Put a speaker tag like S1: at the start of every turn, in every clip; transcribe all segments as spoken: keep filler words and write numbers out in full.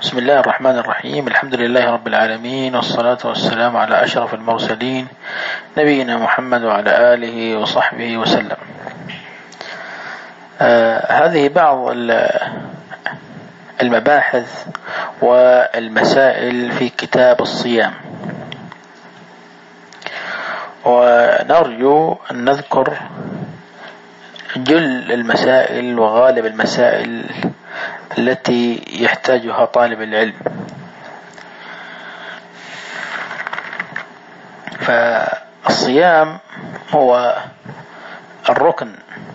S1: بسم الله الرحمن الرحيم. الحمد لله رب العالمين، والصلاة والسلام على أشرف المرسلين نبينا محمد وعلى آله وصحبه وسلم. آه هذه بعض المباحث والمسائل في كتاب الصيام، ونرجو أن نذكر جل المسائل وغالب المسائل التي يحتاجها طالب العلم. فالصيام هو الركن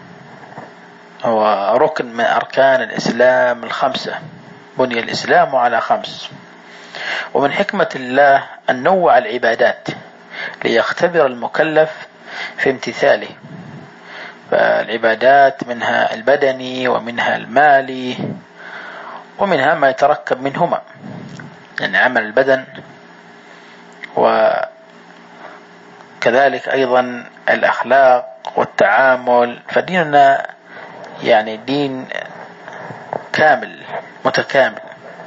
S1: هو ركن من أركان الإسلام الخمسة، بني الإسلام على خمس. ومن حكمة الله أن نوع العبادات ليختبر المكلف في امتثاله. فالعبادات منها البدني ومنها المالي ومنها ما يتركب منهما، يعني عمل البدن وكذلك أيضا الأخلاق والتعامل. فديننا يعني دين كامل متكامل،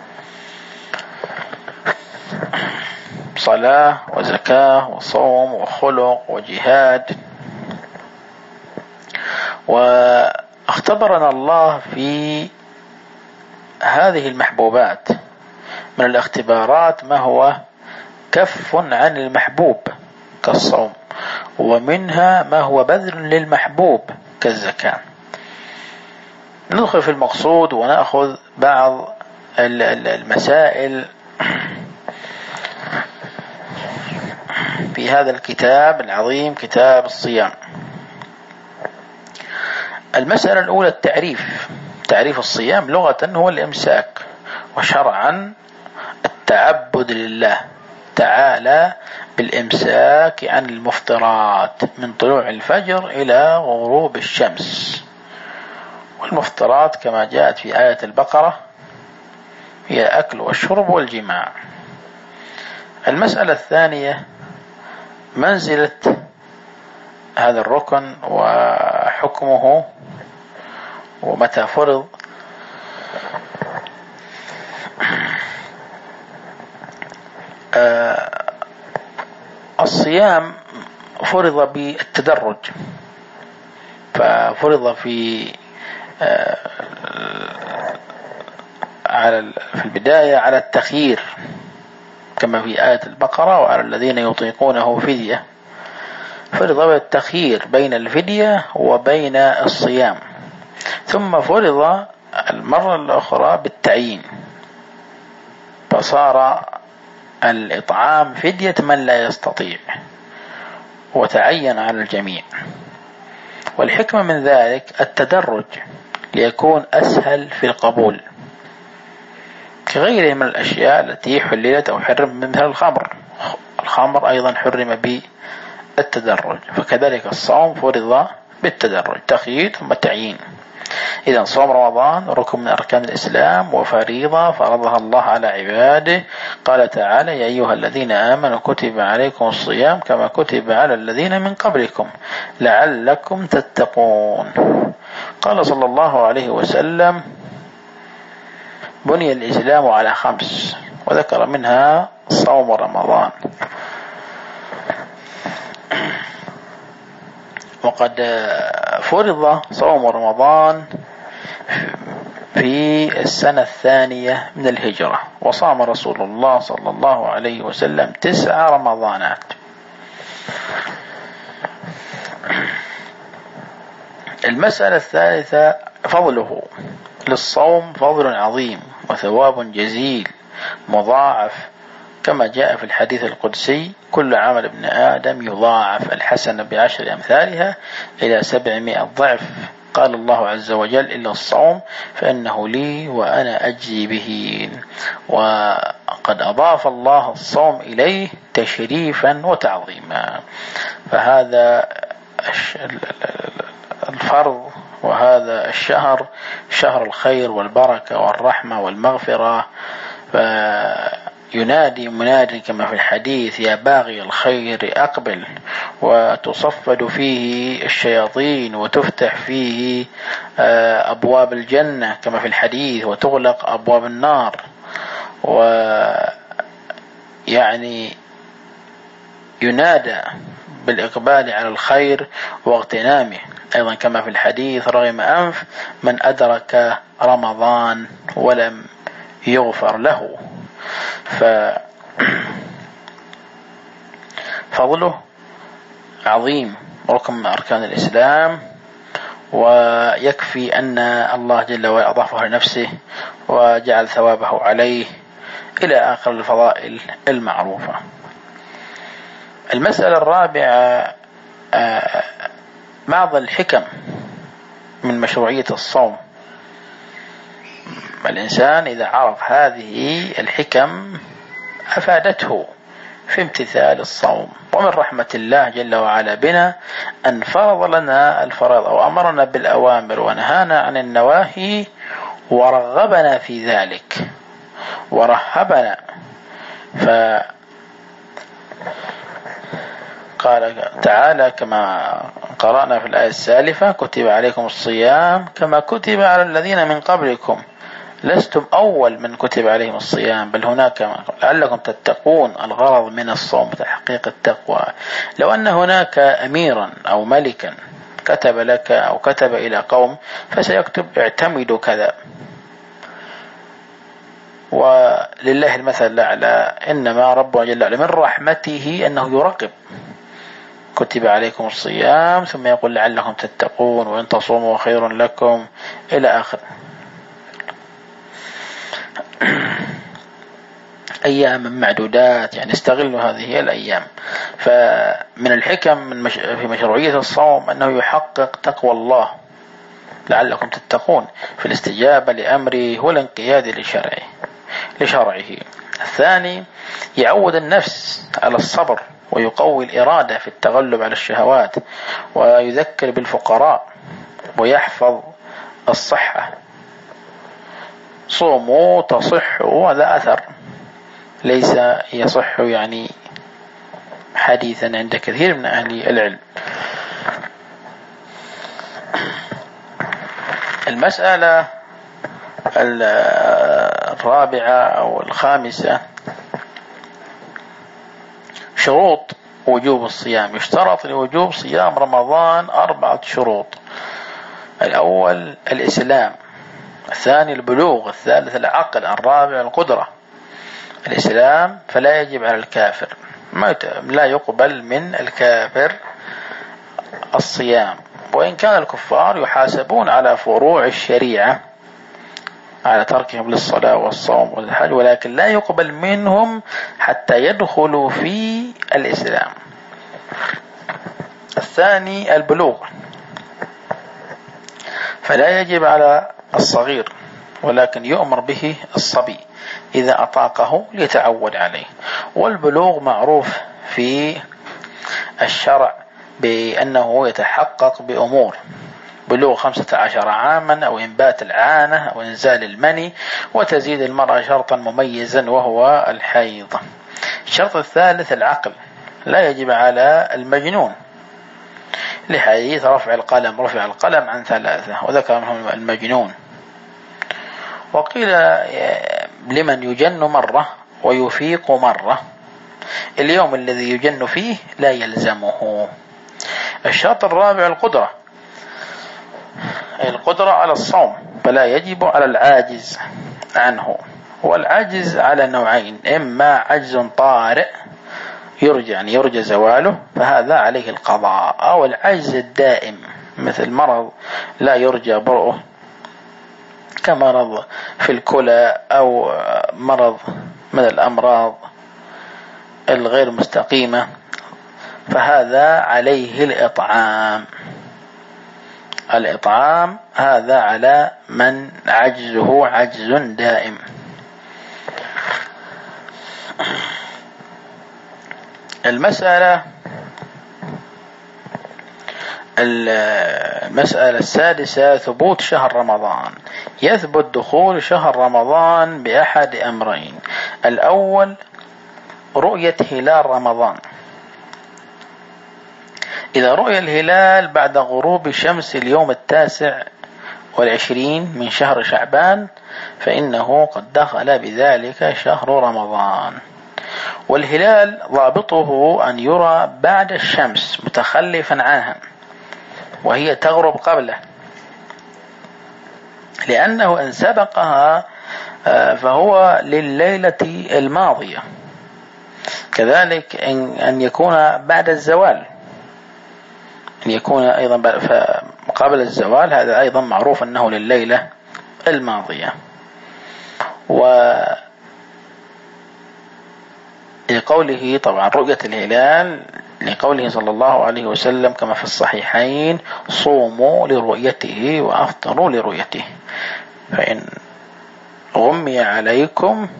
S1: صلاة وزكاة وصوم وخلق وجهاد. واختبرنا الله في هذه المحبوبات من الاختبارات ما هو كف عن المحبوب كالصوم، ومنها ما هو بذل للمحبوب كالزكاة. ندخل في المقصود ونأخذ بعض المسائل في هذا الكتاب العظيم، كتاب الصيام. المسألة الأولى التعريف. تعريف الصيام لغة هو الإمساك، وشرعا التعبد لله تعالى بالإمساك عن المفطرات من طلوع الفجر إلى غروب الشمس. والمفطرات كما جاءت في آية البقرة هي الأكل والشرب والجماع. المسألة الثانية منزلة هذا الركن وحكمه ومتى فرض. آه الصيام فرض بالتدرج، ففرض في آه على في البداية على التخيير كما في آية البقرة، وعلى الذين يطيقونه فدية. فرض بالتخيير بين الفدية وبين الصيام، ثم فرض المرة الأخرى بالتعيين، فصار الإطعام فدية من لا يستطيع وتعين على الجميع. والحكمة من ذلك التدرج ليكون أسهل في القبول، كغيره من الأشياء التي حللت أو حرم، مثل الخمر. الخمر أيضا حرم بالتدرج، فكذلك الصوم فرض بالتدرج، تخيير ثم تعيين. إذن صوم رمضان ركن من أركان الإسلام وفريضة فرضها الله على عباده. قال تعالى: يا أيها الذين آمنوا كتب عليكم الصيام كما كتب على الذين من قبلكم لعلكم تتقون. قال صلى الله عليه وسلم: بني الإسلام على خمس، وذكر منها صوم رمضان. وقد فرض صوم رمضان في السنة الثانية من الهجرة، وصام رسول الله صلى الله عليه وسلم تسع رمضانات. المسألة الثالثة فضله. للصوم فضل عظيم وثواب جزيل مضاعف، كما جاء في الحديث القدسي: كل عمل ابن آدم يضاعف الحسنة بعشر أمثالها إلى سبعمائة ضعف. قال الله عز وجل: إلا الصوم فإنه لي وأنا أجزي به. وقد أضاف الله الصوم إليه تشريفا وتعظيما. فهذا الفرض وهذا الشهر شهر الخير والبركة والرحمة والمغفرة. فينادي مناد كما في الحديث: يا باغي الخير أقبل. وتصفد فيه الشياطين وتفتح فيه أبواب الجنة كما في الحديث، وتغلق أبواب النار. ويعني ينادى بالإقبال على الخير واغتنامه، أيضا كما في الحديث رغم أنف من أدرك رمضان ولم يغفر له. ففضله عظيم، ركن من أركان الإسلام، ويكفي أن الله جل وعلا أضافه لنفسه وجعل ثوابه عليه إلى آخر الفضائل المعروفة. المسألة الرابعة بعض الحكم من مشروعية الصوم. الإنسان إذا عرف هذه الحكم أفادته في امتثال الصوم. ومن رحمة الله جل وعلا بنا أن فرض لنا الفرائض أو أمرنا بالأوامر ونهانا عن النواهي ورغبنا في ذلك ورهبنا. فقال تعالى كما قرأنا في الآية السالفة: كتب عليكم الصيام كما كتب على الذين من قبلكم لستم أول من كتب عليهم الصيام بل هناك لعلكم تتقون. الغرض من الصوم تحقيق التقوى. لو أن هناك أميرا أو ملكا كتب لك أو كتب إلى قوم فسيكتب اعتمدوا كذا، ولله المثل الأعلى. إنما ربنا جل وعلا من رحمته أنه يراقب: كتب عليكم الصيام ثم يقول لعلكم تتقون وإن تصوموا خير لكم إلى آخر. أيام معدودات، يعني استغلوا هذه الأيام. فمن الحكم من مش... في مشروعية الصوم أنه يحقق تقوى الله لعلكم تتقون في الاستجابة لأمره والانقياد لشرعه لشرعه. الثاني يعود النفس على الصبر ويقوي الإرادة في التغلب على الشهوات، ويذكر بالفقراء ويحفظ الصحة. صوموا تصحوا، هذا أثر ليس يصح يعني حديثا عند كثير من أهل العلم. المسألة الرابعة أو الخامسة شروط وجوب الصيام. يشترط لوجوب صيام رمضان أربعة شروط: الأول الإسلام، الثاني البلوغ، الثالث العقل، الرابع القدرة. الإسلام فلا يجب على الكافر، ما لا يقبل من الكافر الصيام، وإن كان الكفار يحاسبون على فروع الشريعة على تركهم للصلاة والصوم والحج، ولكن لا يقبل منهم حتى يدخلوا في الإسلام. الثاني البلوغ، فلا يجب على الصغير ولكن يؤمر به الصبي إذا أطاقه ليتعود عليه. والبلوغ معروف في الشرع بأنه يتحقق بأمور: بلوغ خمسة عشر عاما، أو إنبات العانة، أو إنزال المني، وتزيد المرأة شرطا مميزا وهو الحيض. الشرط الثالث العقل، لا يجب على المجنون لحديث رفع القلم رفع القلم عن ثلاثة، وذكر منهم المجنون. وقيل لمن يجن مرة ويفيق مرة، اليوم الذي يجن فيه لا يلزمه. الشرط الرابع القدرة، القدرة على الصوم، فلا يجب على العاجز عنه. والعجز على نوعين: إما عجز طارئ يرجى يعني يرجى زواله فهذا عليه القضاء، أو العجز الدائم مثل مرض لا يرجى برؤه كمرض في الكلى أو مرض من الأمراض الغير مستقيمة، فهذا عليه الإطعام. الإطعام هذا على من عجزه عجز دائم. المسألة المسألة السادسة ثبوت شهر رمضان. يثبت دخول شهر رمضان بأحد أمرين: الأول رؤية هلال رمضان. إذا رؤي الهلال بعد غروب شمس اليوم التاسع والعشرين من شهر شعبان فإنه قد دخل بذلك شهر رمضان. والهلال ضابطه أن يرى بعد الشمس متخلفا عنها وهي تغرب قبله، لأنه إن سبقها فهو لليلة الماضية. كذلك أن يكون بعد الزوال، أن يكون أيضا قبل الزوال، هذا أيضا معروف أنه لليلة الماضية. ولقوله طبعا رؤية الهلال، لقوله صلى الله عليه وسلم كما في الصحيحين: صوموا لرؤيته وأفطروا لرؤيته، فإن غمي عليكم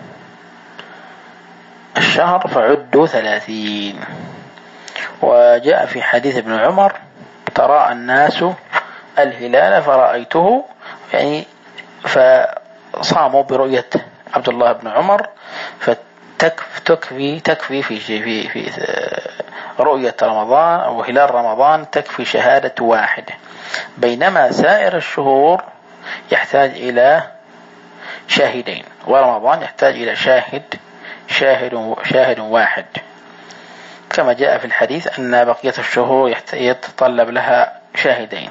S1: الشهر فعدوا ثلاثين. وجاء في حديث ابن عمر: تراءى الناس الهلال فرأيته، يعني فصاموا برؤية عبد الله بن عمر، فتكفي تكفي في في في رؤية رمضان أو هلال رمضان تكفي شهادة واحد، بينما سائر الشهور يحتاج إلى شاهدين، ورمضان يحتاج إلى شاهد شاهد شاهد واحد، كما جاء في الحديث أن بقية الشهور يتطلب لها شاهدين.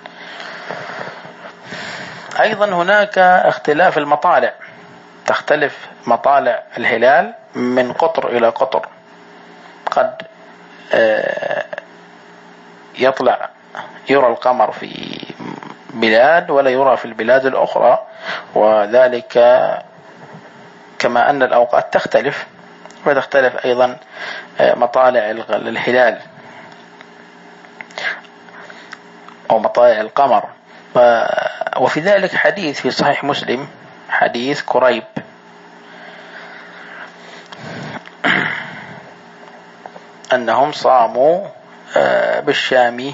S1: أيضا هناك اختلاف المطالع، تختلف مطالع الهلال من قطر إلى قطر، قد يطلع يرى القمر في بلاد ولا يرى في البلاد الأخرى، وذلك كما أن الأوقات تختلف، وتختلف أيضا مطالع الهلال أو مطالع القمر. وفي ذلك حديث في صحيح مسلم، حديث كريب أنهم صاموا بالشام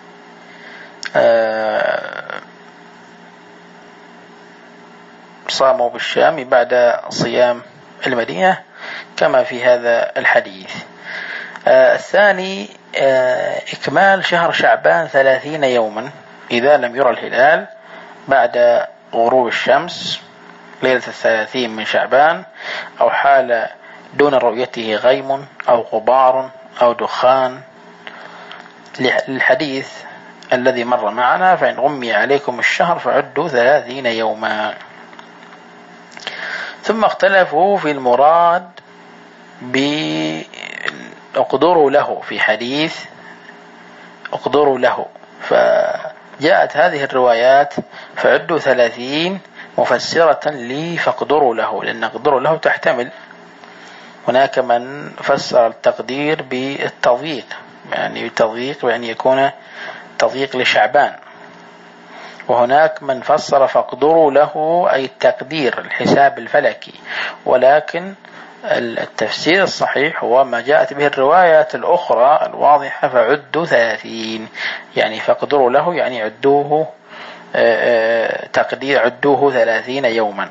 S1: صاموا بالشام بعد صيام المدينة كما في هذا الحديث. الثاني إكمال شهر شعبان ثلاثين يوما إذا لم يرى الهلال بعد غروب الشمس ليلة الثلاثين من شعبان، أو حال دون رؤيته غيم أو غبار أو دخان، للحديث الذي مر معنا: فإن غمي عليكم الشهر فعدوا ثلاثين يوما. ثم اختلفوا في المراد بأقدروا له، في حديث أقدروا له، فجاءت هذه الروايات فعدوا ثلاثين مفسرة لي فاقدروا له، لأن اقدروا له تحتمل. هناك من فسر التقدير بالتضييق، يعني التضييق بأن يكون تضييق لشعبان، وهناك من فسر فاقدروا له أي التقدير الحساب الفلكي، ولكن التفسير الصحيح هو ما جاءت به الروايات الأخرى الواضحة: فعدوا ثلاثين، يعني فاقدروا له يعني عدوه تقدير عدوه ثلاثين يوما.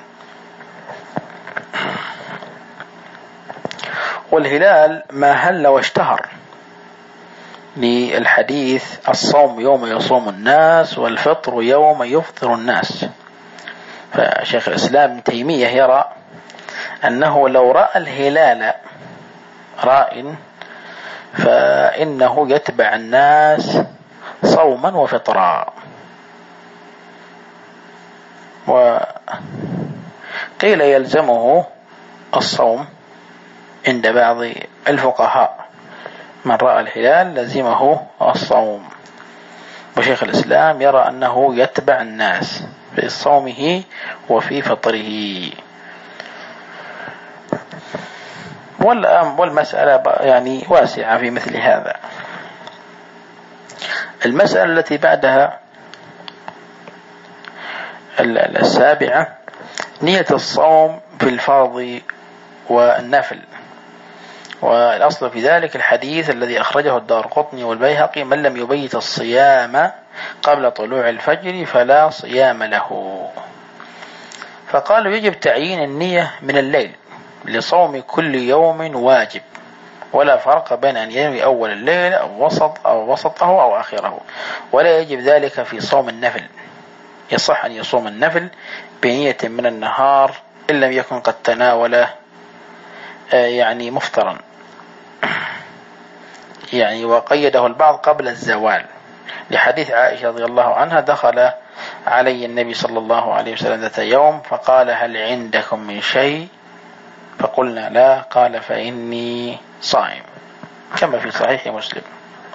S1: والهلال ما هل واشتهر للحديث: الصوم يوم يصوم الناس والفطر يوم يفطر الناس. فشيخ الإسلام ابن تيمية يرى أنه لو رأى الهلال راء فإنه يتبع الناس صوما وفطرا. وقيل يلزمه الصوم عند بعض الفقهاء، من رأى الهلال لزمه الصوم. وشيخ الإسلام يرى أنه يتبع الناس في صومه وفي فطره. والمسألة يعني واسعة في مثل هذا. المسألة التي بعدها السابعة: نية الصوم في الفرض والنفل. والأصل في ذلك الحديث الذي أخرجه الدارقطني والبيهقي: من لم يبيت الصيام قبل طلوع الفجر فلا صيام له. فقالوا يجب تعيين النية من الليل لصوم كل يوم واجب، ولا فرق بين أن ينوي أول الليل أو وسط أو وسطه أو آخره، ولا يجب ذلك في صوم النفل. يصح أن يصوم النفل بنية من النهار إن لم يكن قد تناوله يعني مفطرا، يعني وقيده البعض قبل الزوال لحديث عائشة رضي الله عنها: دخل علي النبي صلى الله عليه وسلم ذات يوم فقال: هل عندكم من شيء؟ فقلنا: لا. قال: فإني صائم، كما في صحيح مسلم.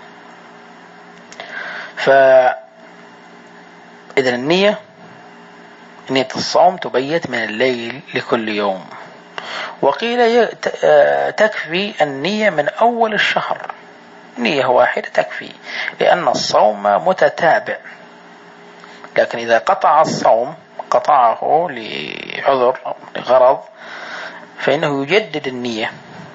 S1: فإذا النية نية الصوم تبيت من الليل لكل يوم، وقيل تكفي النية من أول الشهر، نية واحدة تكفي، لأن الصوم متتابع. لكن إذا قطع الصوم قطعه لعذر أو لغرض فإنه يجدد النية.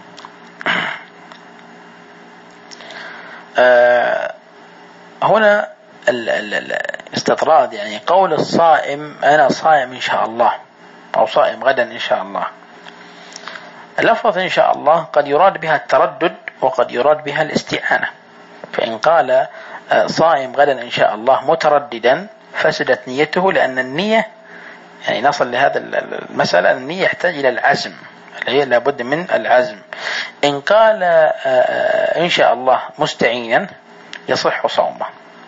S1: آه هنا الاستطراد، يعني قول الصائم أنا صائم إن شاء الله أو صائم غدا إن شاء الله، اللفظ إن شاء الله قد يراد بها التردد وقد يراد بها الاستعانة. فإن قال صائم غدا إن شاء الله مترددا فسدت نيته، لأن النية يعني نصل لهذا المسألة أن النية يحتاج إلى العزم، اللي هي لابد من العزم. إن قال إن شاء الله مستعينا يصح صومه.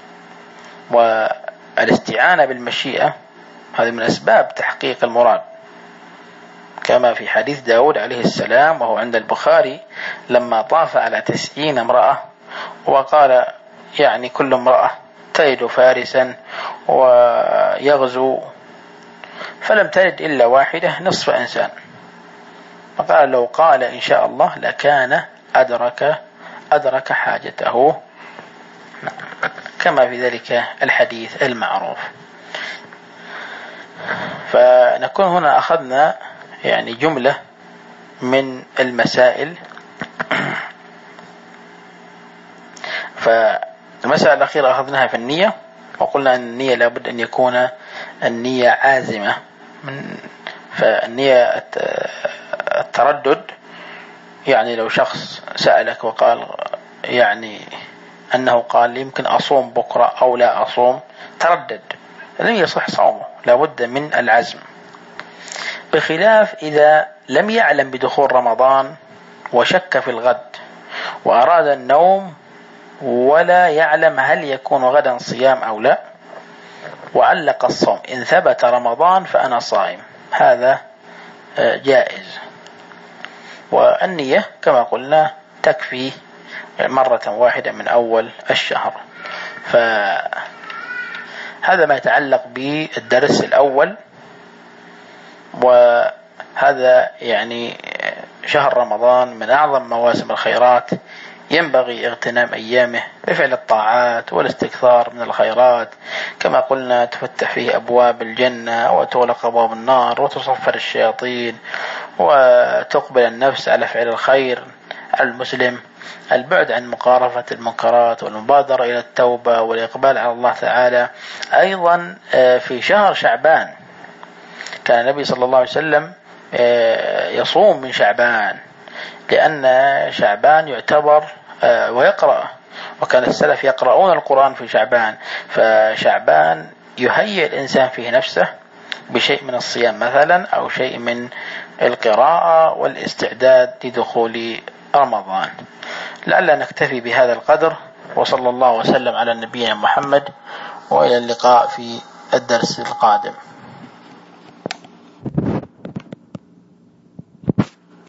S1: والاستعانة بالمشيئة هذه من أسباب تحقيق المراد، كما في حديث داود عليه السلام وهو عند البخاري لما طاف على تسعين امرأة وقال يعني كل امرأة تلد فارسا ويغزو، فلم تلد إلا واحدة نصف إنسان، فقال لو قال إن شاء الله لكان أدرك أدرك حاجته، كما في ذلك الحديث المعروف. فنكون هنا أخذنا يعني جملة من المسائل. فالمسألة الأخيرة أخذناها في النية، وقلنا أن النية لابد أن يكون النية عازمة. من فالنية التردد، يعني لو شخص سألك وقال يعني أنه قال يمكن أصوم بكرة أو لا أصوم، تردد، لن يصح صومه، لابد من العزم. بخلاف إذا لم يعلم بدخول رمضان وشك في الغد وأراد النوم ولا يعلم هل يكون غدا صيام أو لا، وعلق الصوم: إن ثبت رمضان فأنا صائم، هذا جائز. والنية كما قلنا تكفي مرة واحدة من أول الشهر. فهذا ما يتعلق بالدرس الأول. وهذا يعني شهر رمضان من أعظم مواسم الخيرات، ينبغي اغتنام أيامه بفعل الطاعات والاستكثار من الخيرات. كما قلنا تفتح فيه أبواب الجنة وتغلق أبواب النار وتصفر الشياطين وتقبل النفس على فعل الخير على المسلم، البعد عن مقارفة المنكرات والمبادرة إلى التوبة والإقبال على الله تعالى. أيضا في شهر شعبان كان النبي صلى الله عليه وسلم يصوم من شعبان، لأن شعبان يعتبر ويقرأ، وكان السلف يقرؤون القرآن في شعبان. فشعبان يهيئ الإنسان فيه نفسه بشيء من الصيام مثلا أو شيء من القراءة والاستعداد لدخول رمضان. لعل نكتفي بهذا القدر، وصلى الله وسلم على نبينا محمد، وإلى اللقاء في الدرس القادم.